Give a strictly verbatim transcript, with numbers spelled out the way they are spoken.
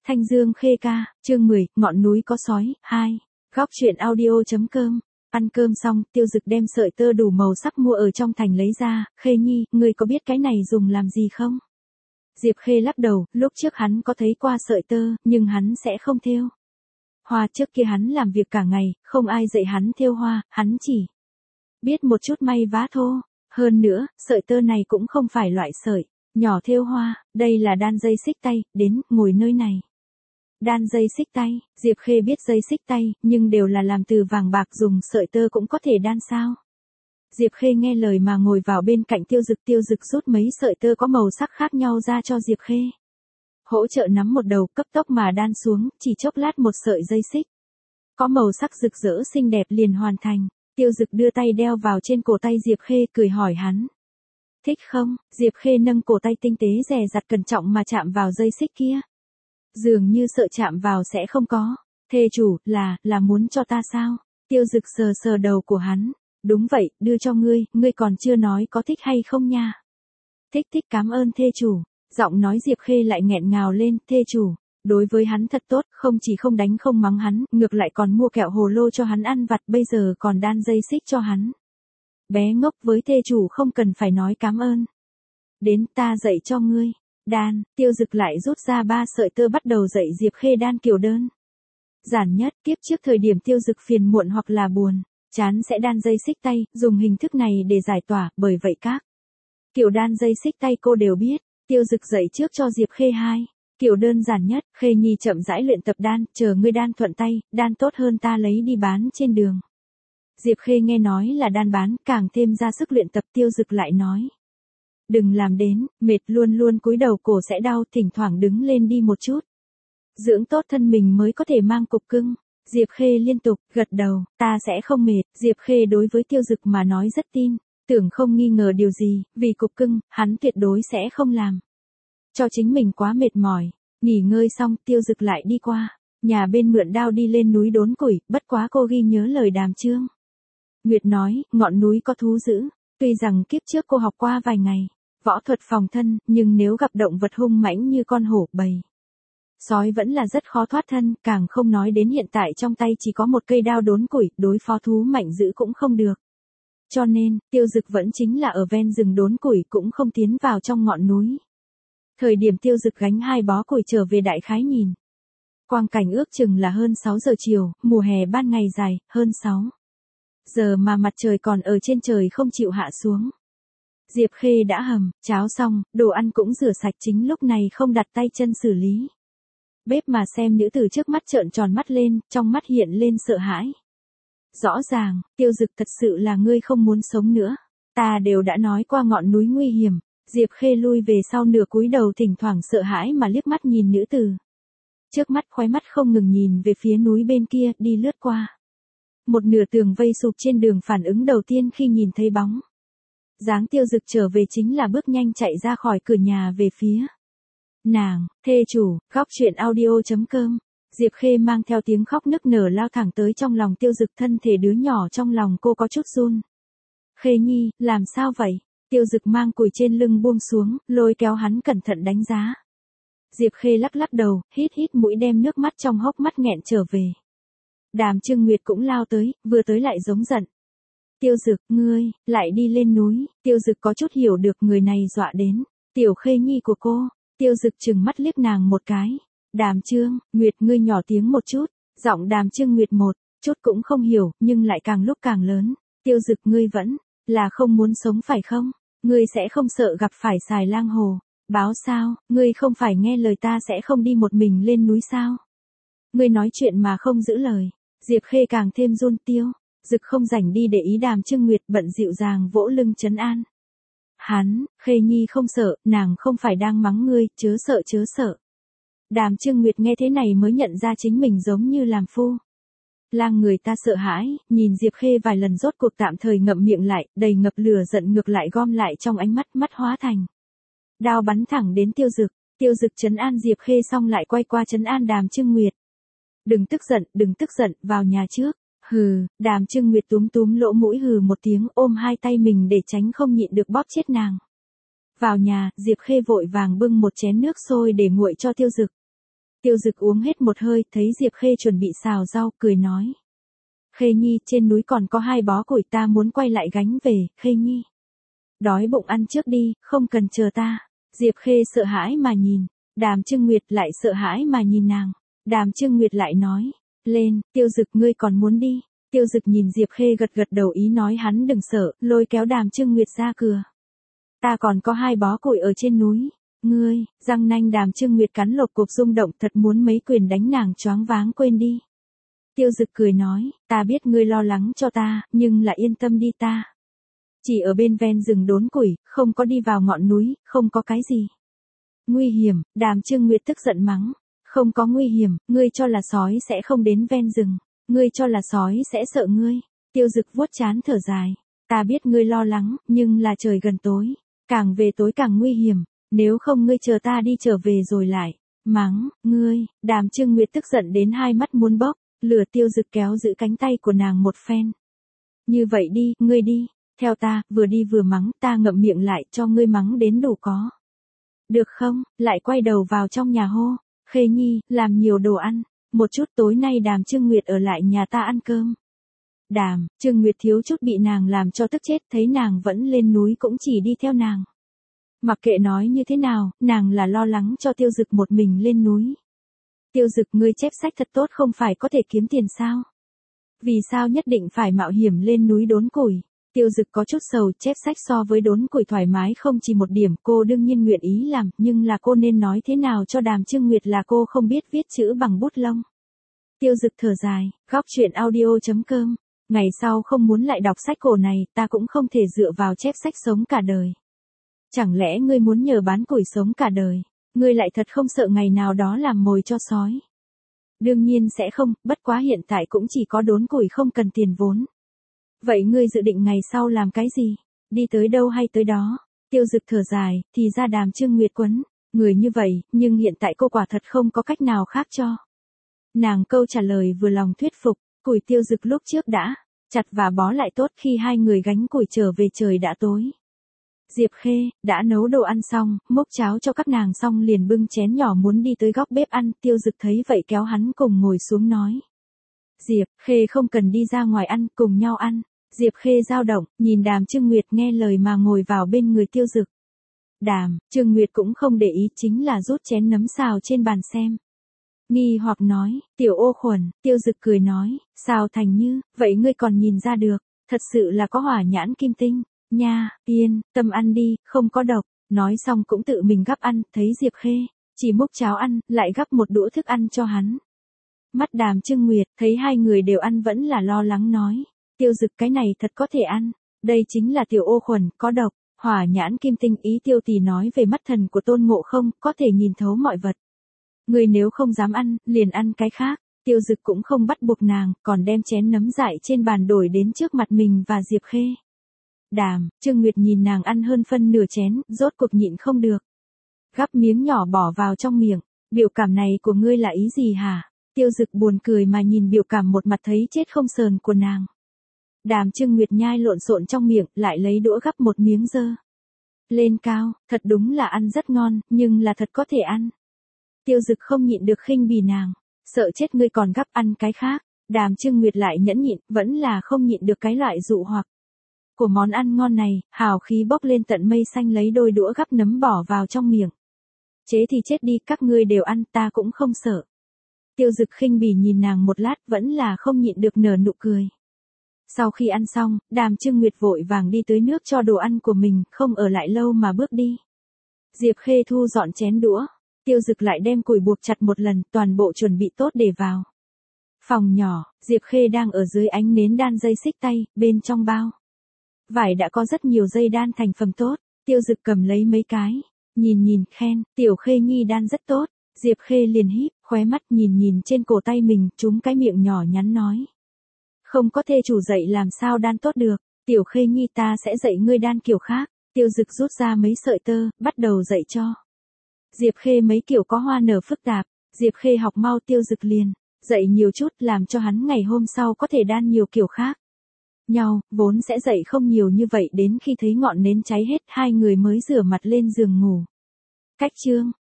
Thanh Dương Khê Ca, chương mười, ngọn núi có sói, hai. Góc truyện audio.com. Ăn cơm xong, Tiêu Dực đem sợi tơ đủ màu sắc mua ở trong thành lấy ra, Khê Nhi, ngươi có biết cái này dùng làm gì không? Diệp Khê lắc đầu, lúc trước hắn có thấy qua sợi tơ, nhưng hắn sẽ không thêu hoa. Trước kia hắn làm việc cả ngày, không ai dạy hắn thêu hoa, hắn chỉ biết một chút may vá thô. Hơn nữa, sợi tơ này cũng không phải loại sợi nhỏ thêu hoa, đây là đan dây xích tay, đến, ngồi nơi này. Đan dây xích tay, Diệp Khê biết dây xích tay, nhưng đều là làm từ vàng bạc, dùng sợi tơ cũng có thể đan sao. Diệp Khê nghe lời mà ngồi vào bên cạnh Tiêu Dực. Tiêu Dực rút mấy sợi tơ có màu sắc khác nhau ra cho Diệp Khê. Hỗ trợ nắm một đầu, cấp tốc mà đan xuống, chỉ chốc lát một sợi dây xích có màu sắc rực rỡ xinh đẹp liền hoàn thành. Tiêu Dực đưa tay đeo vào trên cổ tay Diệp Khê, cười hỏi hắn. Thích không? Diệp Khê nâng cổ tay tinh tế dè dặt cẩn trọng mà chạm vào dây xích kia. Dường như sợ chạm vào sẽ không có. Thê chủ, là, là muốn cho ta sao? Tiêu Dực sờ sờ đầu của hắn. Đúng vậy, đưa cho ngươi, ngươi còn chưa nói có thích hay không nha. Thích thích, cảm ơn thê chủ. Giọng nói Diệp Khê lại nghẹn ngào lên, thê chủ. Đối với hắn thật tốt, không chỉ không đánh không mắng hắn, ngược lại còn mua kẹo hồ lô cho hắn ăn vặt, bây giờ còn đan dây xích cho hắn. Bé ngốc, với thê chủ không cần phải nói cảm ơn. Đến, ta dạy cho ngươi. Đan, Tiêu Dực lại rút ra ba sợi tơ bắt đầu dạy Diệp Khê đan kiểu đơn giản nhất. Tiếp trước thời điểm Tiêu Dực phiền muộn hoặc là buồn chán sẽ đan dây xích tay, dùng hình thức này để giải tỏa, bởi vậy các kiểu đan dây xích tay cô đều biết. Tiêu Dực dạy trước cho Diệp Khê hai kiểu đơn giản nhất. Khê Nhi chậm rãi luyện tập đan, chờ ngươi đan thuận tay, đan tốt hơn ta lấy đi bán trên đường. Diệp Khê nghe nói là đan bán, càng thêm ra sức luyện tập. Tiêu Dực lại nói. Đừng làm đến, mệt luôn luôn cúi đầu cổ sẽ đau, thỉnh thoảng đứng lên đi một chút. Dưỡng tốt thân mình mới có thể mang cục cưng. Diệp Khê liên tục gật đầu, ta sẽ không mệt. Diệp Khê đối với Tiêu Dực mà nói rất tin, tưởng không nghi ngờ điều gì, vì cục cưng, hắn tuyệt đối sẽ không làm cho chính mình quá mệt mỏi. Nghỉ ngơi xong, Tiêu Dực lại đi qua nhà bên mượn đao đi lên núi đốn củi, bất quá cô ghi nhớ lời Đàm Trương Nguyệt nói, ngọn núi có thú dữ. Tuy rằng kiếp trước cô học qua vài ngày võ thuật phòng thân, nhưng nếu gặp động vật hung mãnh như con hổ, bầy sói vẫn là rất khó thoát thân, càng không nói đến hiện tại trong tay chỉ có một cây đao đốn củi, đối phó thú mạnh dữ cũng không được. Cho nên, Tiêu Dực vẫn chính là ở ven rừng đốn củi, cũng không tiến vào trong ngọn núi. Thời điểm Tiêu Dực gánh hai bó củi trở về, đại khái nhìn quang cảnh ước chừng là hơn sáu giờ chiều, mùa hè ban ngày dài, hơn sáu giờ mà mặt trời còn ở trên trời không chịu hạ xuống. Diệp Khê đã hầm cháo xong, đồ ăn cũng rửa sạch, chính lúc này không đặt tay chân xử lý bếp mà xem nữ tử trước mắt trợn tròn mắt lên, trong mắt hiện lên sợ hãi. Rõ ràng, Tiêu Dực, thật sự là ngươi không muốn sống nữa. Ta đều đã nói qua ngọn núi nguy hiểm. Diệp Khê lui về sau nửa cúi đầu, thỉnh thoảng sợ hãi mà liếc mắt nhìn nữ tử trước mắt, khóe mắt không ngừng nhìn về phía núi bên kia, đi lướt qua một nửa tường vây sụp trên đường. Phản ứng đầu tiên khi nhìn thấy bóng dáng Tiêu Dực trở về chính là bước nhanh chạy ra khỏi cửa nhà về phía nàng. Thê chủ, góc truyện audio.com. Diệp Khê mang theo tiếng khóc nức nở lao thẳng tới trong lòng Tiêu Dực, thân thể đứa nhỏ trong lòng cô có chút run. Khê Nhi, làm sao vậy? Tiêu Dực mang củi trên lưng buông xuống, lôi kéo hắn cẩn thận đánh giá. Diệp Khê lắc lắc đầu, hít hít mũi, đem nước mắt trong hốc mắt nghẹn trở về. Đàm Trương Nguyệt cũng lao tới, vừa tới lại giống giận. Tiêu Dực, ngươi, lại đi lên núi. Tiêu Dực có chút hiểu được người này dọa đến tiểu Khê Nhi của cô. Tiêu Dực trừng mắt liếc nàng một cái. Đàm Trương Nguyệt, ngươi nhỏ tiếng một chút. Giọng Đàm Trương Nguyệt một chút cũng không hiểu, nhưng lại càng lúc càng lớn. Tiêu Dực, ngươi vẫn là không muốn sống phải không? Ngươi sẽ không sợ gặp phải xài lang hồ báo sao? Ngươi không phải nghe lời ta sẽ không đi một mình lên núi sao? Ngươi nói chuyện mà không giữ lời. Diệp Khê càng thêm run. Tiêu Dực không rảnh đi để ý Đàm Trương Nguyệt, bận dịu dàng vỗ lưng trấn an hắn. Khê Nhi không sợ, nàng không phải đang mắng ngươi, chớ sợ chớ sợ. Đàm Trương Nguyệt nghe thế này mới nhận ra chính mình giống như làm phu lang người ta sợ hãi, nhìn Diệp Khê vài lần rốt cuộc tạm thời ngậm miệng lại, đầy ngập lửa giận ngược lại gom lại trong ánh mắt, mắt hóa thành đao bắn thẳng đến Tiêu Dực. Tiêu Dực trấn an Diệp Khê xong lại quay qua trấn an Đàm Trương Nguyệt. Đừng tức giận, đừng tức giận, vào nhà trước. Hừ, Đàm Trương Nguyệt túm túm lỗ mũi hừ một tiếng, ôm hai tay mình để tránh không nhịn được bóp chết nàng. Vào nhà, Diệp Khê vội vàng bưng một chén nước sôi để nguội cho Tiêu Dực. Tiêu Dực uống hết một hơi, thấy Diệp Khê chuẩn bị xào rau, cười nói. Khê Nhi, trên núi còn có hai bó củi, ta muốn quay lại gánh về, Khê Nhi. Đói bụng ăn trước đi, không cần chờ ta. Diệp Khê sợ hãi mà nhìn. Đàm Trưng Nguyệt lại sợ hãi mà nhìn nàng. Đàm Trưng Nguyệt lại nói. Lên, Tiêu Dực, ngươi còn muốn đi. Tiêu Dực nhìn Diệp Khê gật gật đầu ý nói hắn đừng sợ, lôi kéo Đàm Trưng Nguyệt ra cửa. Ta còn có hai bó củi ở trên núi. Ngươi, răng nanh Đàm Trưng Nguyệt cắn lột cục rung động, thật muốn mấy quyền đánh nàng choáng váng quên đi. Tiêu Dực cười nói, ta biết ngươi lo lắng cho ta, nhưng là yên tâm đi, ta chỉ ở bên ven rừng đốn củi, không có đi vào ngọn núi, không có cái gì nguy hiểm. Đàm Trưng Nguyệt tức giận mắng, không có nguy hiểm, ngươi cho là sói sẽ không đến ven rừng, ngươi cho là sói sẽ sợ ngươi. Tiêu Dực vuốt trán thở dài, ta biết ngươi lo lắng, nhưng là trời gần tối, càng về tối càng nguy hiểm, nếu không ngươi chờ ta đi trở về rồi lại mắng ngươi. Đàm Trưng Nguyệt tức giận đến hai mắt muốn bốc, lửa. Tiêu Dực kéo giữ cánh tay của nàng một phen. Như vậy đi, ngươi đi, theo ta, vừa đi vừa mắng, ta ngậm miệng lại cho ngươi mắng đến đủ có. Được không? Lại quay đầu vào trong nhà hô, Khê Nhi, làm nhiều đồ ăn, một chút tối nay Đàm Trưng Nguyệt ở lại nhà ta ăn cơm. Đàm Trưng Nguyệt thiếu chút bị nàng làm cho tức chết, thấy nàng vẫn lên núi cũng chỉ đi theo nàng. Mặc kệ nói như thế nào, nàng là lo lắng cho Tiêu Dực một mình lên núi. Tiêu Dực, ngươi chép sách thật tốt không phải có thể kiếm tiền sao? Vì sao nhất định phải mạo hiểm lên núi đốn củi? Tiêu Dực có chút sầu, chép sách so với đốn củi thoải mái không chỉ một điểm, cô đương nhiên nguyện ý làm, nhưng là cô nên nói thế nào cho Đàm Trưng Nguyệt là cô không biết viết chữ bằng bút lông. Tiêu Dực thở dài, góc truyện audio chấm com, ngày sau không muốn lại đọc sách cổ này, ta cũng không thể dựa vào chép sách sống cả đời. Chẳng lẽ ngươi muốn nhờ bán củi sống cả đời? Ngươi lại thật không sợ ngày nào đó làm mồi cho sói? Đương nhiên sẽ không, bất quá hiện tại cũng chỉ có đốn củi không cần tiền vốn. Vậy ngươi dự định ngày sau làm cái gì? Đi tới đâu hay tới đó? Tiêu Dực thở dài, thì ra Đàm Trưng Nguyệt quấn người như vậy, nhưng hiện tại cô quả thật không có cách nào khác cho. Nàng câu trả lời vừa lòng thuyết phục, củi Tiêu Dực lúc trước đã chặt và bó lại tốt, khi hai người gánh củi trở về trời đã tối. Diệp Khê đã nấu đồ ăn xong, múc cháo cho các nàng xong liền bưng chén nhỏ muốn đi tới góc bếp ăn. Tiêu Dực thấy vậy kéo hắn cùng ngồi xuống nói. Diệp Khê không cần đi ra ngoài ăn, cùng nhau ăn. Diệp Khê dao động, nhìn Đàm Trưng Nguyệt nghe lời mà ngồi vào bên người Tiêu Dực. Đàm Trưng Nguyệt cũng không để ý, chính là rút chén nấm xào trên bàn xem. Nghi hoặc nói, tiểu ô khuẩn. Tiêu Dực cười nói, sao thành như, vậy ngươi còn nhìn ra được, thật sự là có hỏa nhãn kim tinh. Nha, yên tâm ăn đi, không có độc. Nói xong cũng tự mình gắp ăn, thấy Diệp Khê chỉ múc cháo ăn, lại gắp một đũa thức ăn cho hắn. Mắt Đàm Trưng Nguyệt, thấy hai người đều ăn vẫn là lo lắng nói. Tiêu Dực, cái này thật có thể ăn, đây chính là tiểu ô khuẩn, có độc. Hỏa nhãn kim tinh, ý Tiêu tỷ nói về mắt thần của Tôn Ngộ Không, có thể nhìn thấu mọi vật. Người nếu không dám ăn, liền ăn cái khác. Tiêu Dực cũng không bắt buộc nàng, còn đem chén nấm dại trên bàn đổi đến trước mặt mình và Diệp Khê. Đàm Trưng Nguyệt nhìn nàng ăn hơn phân nửa chén, rốt cuộc nhịn không được. Gắp miếng nhỏ bỏ vào trong miệng. Biểu cảm này của ngươi là ý gì hả? Tiêu Dực buồn cười mà nhìn biểu cảm một mặt thấy chết không sờn của nàng. Đàm Trưng Nguyệt nhai lộn xộn trong miệng, lại lấy đũa gắp một miếng dơ lên cao, thật đúng là ăn rất ngon, nhưng là thật có thể ăn. Tiêu Dực không nhịn được khinh bỉ nàng, sợ chết ngươi còn gắp ăn cái khác. Đàm Trưng Nguyệt lại nhẫn nhịn, vẫn là không nhịn được cái loại dụ hoặc của món ăn ngon này, hào khí bốc lên tận mây xanh, lấy đôi đũa gắp nấm bỏ vào trong miệng. Chế thì chết đi, các ngươi đều ăn, ta cũng không sợ. Tiêu Dực khinh bỉ nhìn nàng một lát, vẫn là không nhịn được nở nụ cười. Sau khi ăn xong, Đàm Trưng Nguyệt vội vàng đi tới nước cho đồ ăn của mình, không ở lại lâu mà bước đi. Diệp Khê thu dọn chén đũa, Tiêu Dực lại đem củi buộc chặt một lần, toàn bộ chuẩn bị tốt để vào phòng nhỏ. Diệp Khê đang ở dưới ánh nến đan dây xích tay, bên trong bao vải đã có rất nhiều dây đan thành phẩm tốt. Tiêu Dực cầm lấy mấy cái, nhìn nhìn, khen, tiểu Khê Nhi đan rất tốt. Diệp Khê liền híp khóe mắt nhìn nhìn trên cổ tay mình, trúng cái miệng nhỏ nhắn nói. Không có thê chủ dạy làm sao đan tốt được, tiểu Khê Nhi ta sẽ dạy ngươi đan kiểu khác. Tiêu Dực rút ra mấy sợi tơ, bắt đầu dạy cho Diệp Khê mấy kiểu có hoa nở phức tạp. Diệp Khê học mau, Tiêu Dực liền dạy nhiều chút, làm cho hắn ngày hôm sau có thể đan nhiều kiểu khác nhau, vốn sẽ dạy không nhiều như vậy, đến khi thấy ngọn nến cháy hết, hai người mới rửa mặt lên giường ngủ. Cách chương